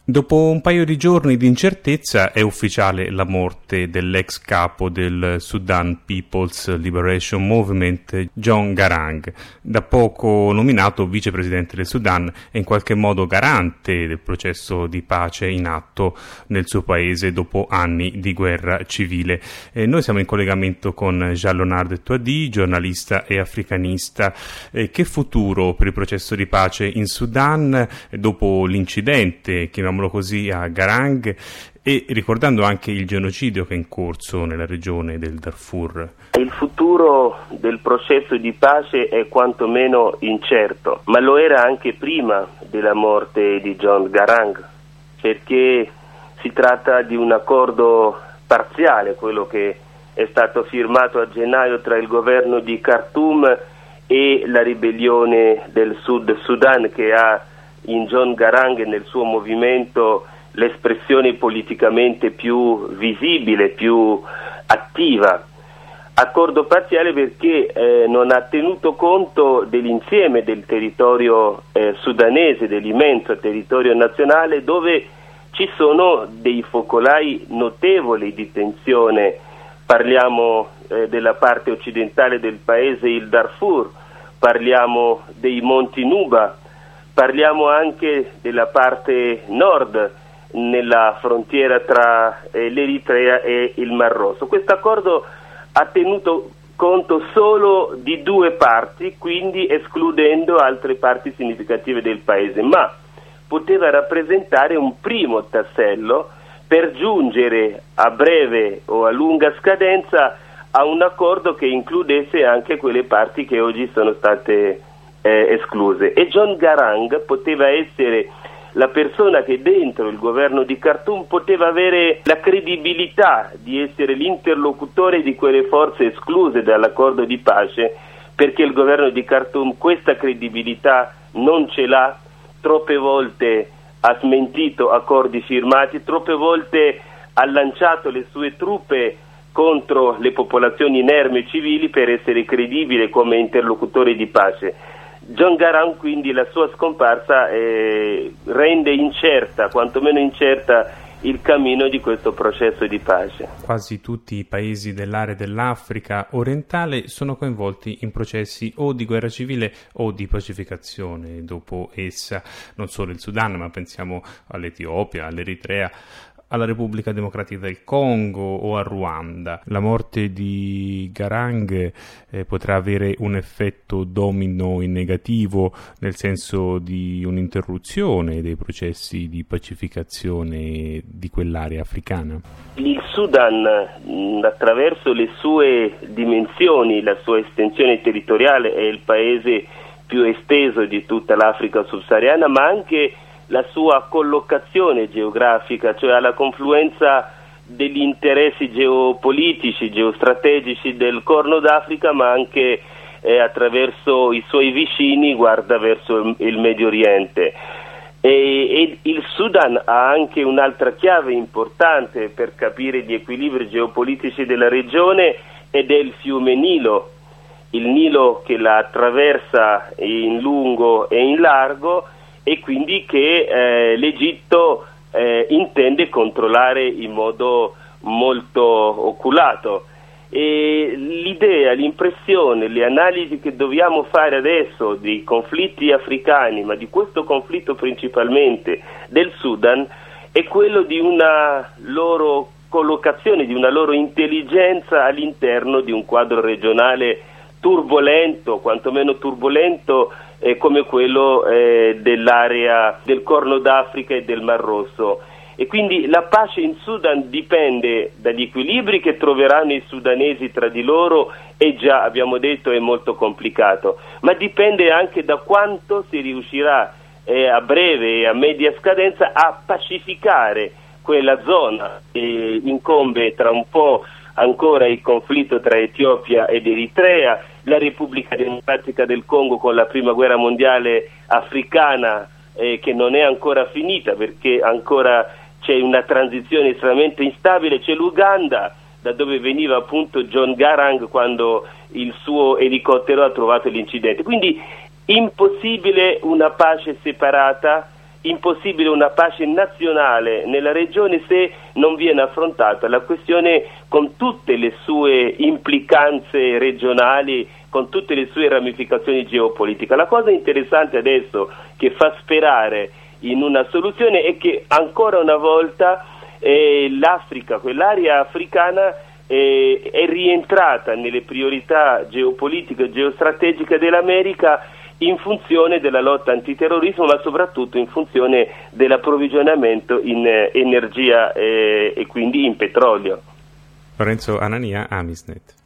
Dopo un paio di giorni di incertezza è ufficiale la morte dell'ex capo del Sudan People's Liberation Movement, John Garang, da poco nominato vicepresidente del Sudan e in qualche modo garante del processo di pace in atto nel suo paese dopo anni di guerra civile. Noi siamo in collegamento con Jean-Leonard Touady, giornalista e africanista. Che futuro per il processo di pace in Sudan dopo l'incidente, chiamiamolo così, a Garang, e ricordando anche il genocidio che è in corso nella regione del Darfur? Il futuro del processo di pace è quantomeno incerto, ma lo era anche prima della morte di John Garang, perché si tratta di un accordo parziale, quello che è stato firmato a gennaio tra il governo di Khartoum e la ribellione del Sud Sudan, che ha in John Garang e nel suo movimento l'espressione politicamente più visibile, più attiva. Accordo parziale perché non ha tenuto conto dell'insieme del territorio sudanese, dell'immenso territorio nazionale, dove ci sono dei focolai notevoli di tensione. Parliamo della parte occidentale del paese, il Darfur, parliamo dei Monti Nuba, parliamo anche della parte nord, nella frontiera tra l'Eritrea e il Mar Rosso. Questo accordo ha tenuto conto solo di due parti, quindi escludendo altre parti significative del paese, ma poteva rappresentare un primo tassello per giungere a breve o a lunga scadenza a un accordo che includesse anche quelle parti che oggi sono state escluse. E John Garang poteva essere la persona che dentro il governo di Khartoum poteva avere la credibilità di essere l'interlocutore di quelle forze escluse dall'accordo di pace, perché il governo di Khartoum questa credibilità non ce l'ha. Troppe volte ha smentito accordi firmati, troppe volte ha lanciato le sue truppe contro le popolazioni inermi e civili per essere credibile come interlocutore di pace. John Garang, quindi, la sua scomparsa rende incerta, quantomeno incerta, il cammino di questo processo di pace. Quasi tutti i paesi dell'area dell'Africa orientale sono coinvolti in processi o di guerra civile o di pacificazione dopo essa, non solo il Sudan, ma pensiamo all'Etiopia, all'Eritrea, alla Repubblica Democratica del Congo o a Ruanda. La morte di Garang potrà avere un effetto domino in negativo, nel senso di un'interruzione dei processi di pacificazione di quell'area africana. Il Sudan, attraverso le sue dimensioni, la sua estensione territoriale, è il paese più esteso di tutta l'Africa subsahariana, ma anche la sua collocazione geografica, cioè alla confluenza degli interessi geopolitici, geostrategici del Corno d'Africa, ma anche attraverso i suoi vicini guarda verso il Medio Oriente. E il Sudan ha anche un'altra chiave importante per capire gli equilibri geopolitici della regione, ed è il fiume Nilo, il Nilo che la attraversa in lungo e in largo, e quindi che l'Egitto intende controllare in modo molto oculato. E l'idea, l'impressione, le analisi che dobbiamo fare adesso dei conflitti africani, ma di questo conflitto principalmente del Sudan, è quello di una loro collocazione, di una loro intelligenza all'interno di un quadro regionale turbolento, quantomeno turbolento, come quello dell'area del Corno d'Africa e del Mar Rosso. E quindi la pace in Sudan dipende dagli equilibri che troveranno i sudanesi tra di loro, e già abbiamo detto è molto complicato, ma dipende anche da quanto si riuscirà a breve e a media scadenza a pacificare quella zona che incombe tra un po' ancora il conflitto tra Etiopia ed Eritrea, la Repubblica Democratica del Congo con la prima guerra mondiale africana che non è ancora finita, perché ancora c'è una transizione estremamente instabile, c'è l'Uganda, da dove veniva appunto John Garang quando il suo elicottero ha trovato l'incidente. Quindi impossibile una pace separata, impossibile una pace nazionale nella regione se non viene affrontata la questione con tutte le sue implicanze regionali, con tutte le sue ramificazioni geopolitiche. La cosa interessante adesso che fa sperare in una soluzione è che ancora una volta l'Africa, quell'area africana è rientrata nelle priorità geopolitiche e geostrategiche dell'America in funzione della lotta antiterrorismo, ma soprattutto in funzione dell'approvvigionamento in energia e quindi in petrolio. Lorenzo Anania, Amisnet.